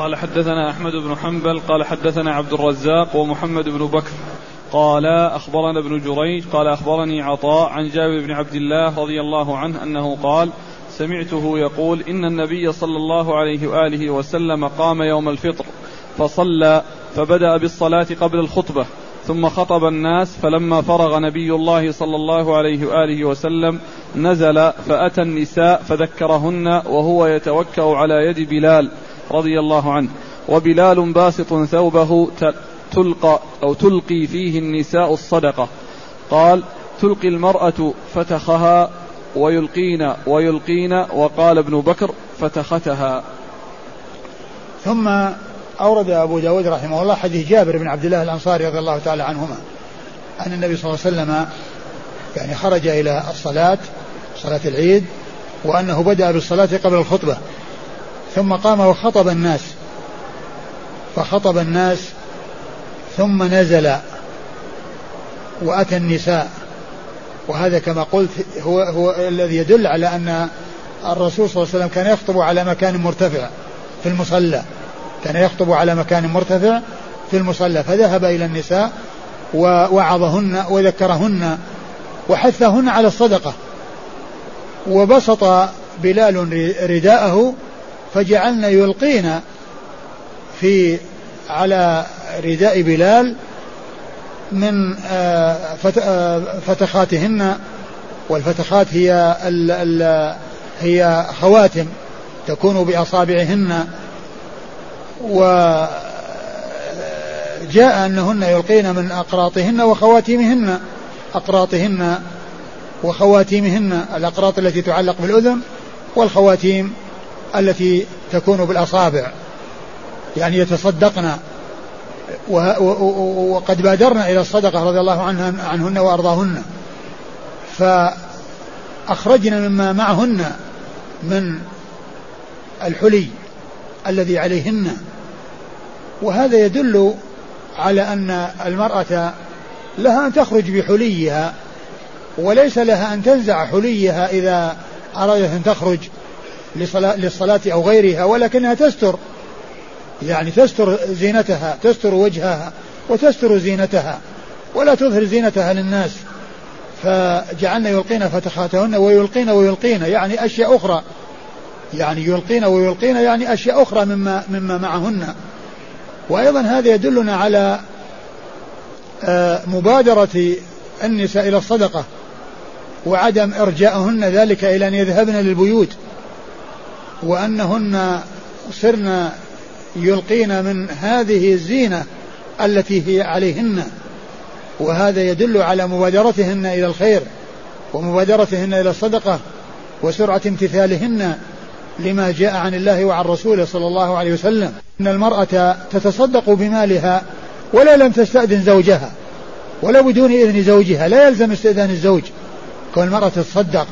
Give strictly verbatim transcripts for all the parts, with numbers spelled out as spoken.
قال حدثنا أحمد بن حنبل قال حدثنا عبد الرزاق ومحمد بن بكر قال أخبرنا ابن جريج قال أخبرني عطاء عن جابر بن عبد الله رضي الله عنه أنه قال سمعته يقول إن النبي صلى الله عليه وآله وسلم قام يوم الفطر فصلى فبدأ بالصلاة قبل الخطبة ثم خطب الناس، فلما فرغ نبي الله صلى الله عليه وآله وسلم نزل فأتى النساء فذكرهن وهو يتوكأ على يد بلال رضي الله عنه، وبلال باسط ثوبه تلقى أو تلقي فيه النساء الصدقة. قال تلقي المرأة فتخها ويلقين ويلقين، وقال ابن بكر فتختها. ثم أورد أبو داود رحمه الله حديث جابر بن عبد الله الأنصاري رضي الله تعالى عنهما أن النبي صلى الله عليه وسلم يعني خرج إلى الصلاة صلاة العيد، وأنه بدأ بالصلاة قبل الخطبة، ثم قام وخطب الناس فخطب الناس ثم نزل وأتى النساء. وهذا كما قلت هو, هو الذي يدل على أن الرسول صلى الله عليه وسلم كان يخطب على مكان مرتفع في المصلى، كان يخطب على مكان مرتفع في المصلى، فذهب إلى النساء ووعظهن وذكرهن وحثهن على الصدقة، وبسط بلال رداءه فجعلنا يلقين في على رداء بلال من فتخاتهن، والفتخات هي ال ال هي خواتم تكون بأصابعهن، وجاء أنهن يلقين من أقراطهن وخواتيمهن، أقراطهن وخواتيمهن، الأقراط التي تعلق بالأذن والخواتيم التي تكون بالأصابع، يعني يتصدقن، وقد بادرنا إلى الصدقة رضي الله عنهن وأرضاهن، فأخرجنا مما معهن من الحلي الذي عليهن. وهذا يدل على أن المرأة لها أن تخرج بحليها، وليس لها أن تنزع حليها إذا أرادت أن تخرج للصلاة أو غيرها، ولكنها تستر، يعني تستر زينتها، تستر وجهها وتستر زينتها ولا تظهر زينتها للناس. فجعلنا يلقين فتخاتهن ويلقين ويلقين يعني أشياء أخرى، يعني يلقين ويلقين يعني أشياء أخرى مما, مما معهن. وأيضا هذا يدلنا على مبادرة النساء إلى الصدقة وعدم إرجاءهن ذلك إلى أن يذهبن للبيوت، وأنهن صرن يلقين من هذه الزينة التي هي عليهن. وهذا يدل على مبادرتهن إلى الخير ومبادرتهن إلى الصدقة وسرعة امتثالهن لما جاء عن الله وعن رسوله صلى الله عليه وسلم. إن المرأة تتصدق بمالها ولا لم تستأذن زوجها ولا بدون إذن زوجها، لا يلزم استئذان الزوج كون المرأة تتصدق.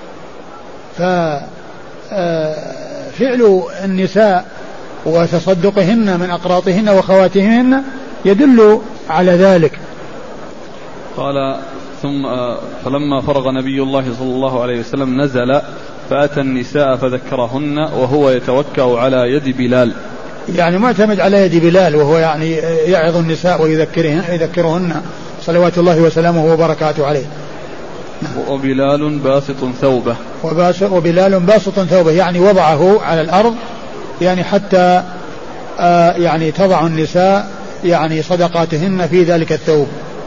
ففعل النساء وتصدقهن من أقراطهن وخواتهن يدل على ذلك. قال ثم فلما فرغ نبي الله صلى الله عليه وسلم نزل فأتى النساء فذكرهن وهو يتوكأ على يد بلال، يعني معتمد على يد بلال، وهو يعني يعظ النساء ويذكرهن يذكرهن صلوات الله وسلامه وبركاته عليه. وبلال باسط ثوبه، وبلال باسط ثوبه يعني وضعه على الأرض، يعني حتى آه يعني تضع النساء يعني صدقاتهن في ذلك الثوب.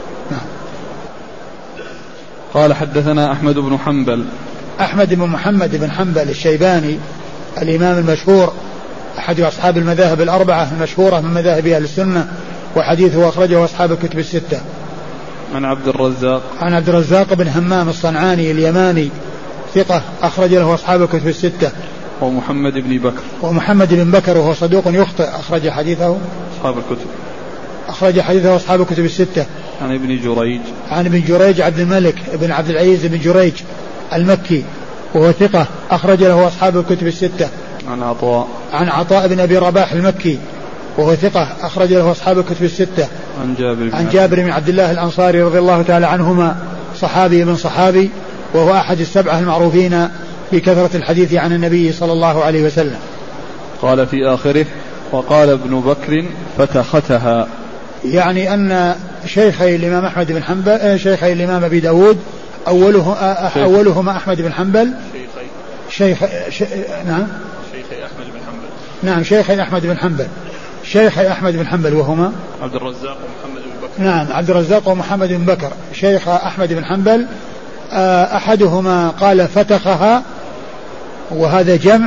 قال حدثنا أحمد بن حنبل، أحمد بن محمد بن حنبل الشيباني الإمام المشهور أحد أصحاب المذاهب الأربعة المشهورة من مذاهب أهل السنة، وحديثه أخرجه أصحاب الكتب الستة. عن عبد الرزاق، عن عبد الرزاق بن همام الصنعاني اليماني ثقة أخرج له أصحاب الكتب الستة. ومحمد بن بكر، ومحمد بن بكر وهو صدوق يخطئ أخرج حديثه أصحاب الكتب أخرج حديثه أصحاب الكتب الستة. عن ابن جريج، عن ابن جريج عبد الملك بن عبد العزيز بن جريج المكي وهو ثقة أخرج له أصحاب الكتب الستة. عن عطاء، عن عطاء بن أبي رباح المكي وهو ثقة أخرج له أصحاب الكتب الستة. عن جابر عن جابر بن عبد الله الأنصاري رضي الله تعالى عنهما صحابي من صحابي، وهو أحد السبعة المعروفين بكثرة الحديث عن النبي صلى الله عليه وسلم. قال في آخره وقال ابن بكر فتختها. يعني أن شيخي الإمام أحمد بن حنبل شيخي الإمام أبي داود أوله أولهما أحمد بن حنبل شيخ شيخ نعم شيخي أحمد بن حنبل نعم شيخي أحمد بن حنبل شيخي أحمد بن حنبل وهما عبد الرزاق ومحمد بن بكر. نعم عبد الرزاق ومحمد بن بكر شيخ أحمد بن حنبل. أحدهما قال فتخها وهذا جمع،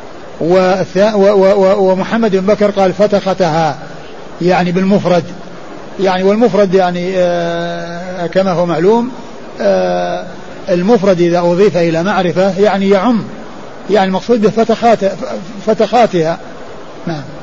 ومحمد بن بكر قال فتختها يعني بالمفرد، يعني والمفرد يعني كما هو معلوم المفرد إذا أضيف إلى معرفة يعني يعم، يعني المقصود به فتخات فتخاتها. نعم.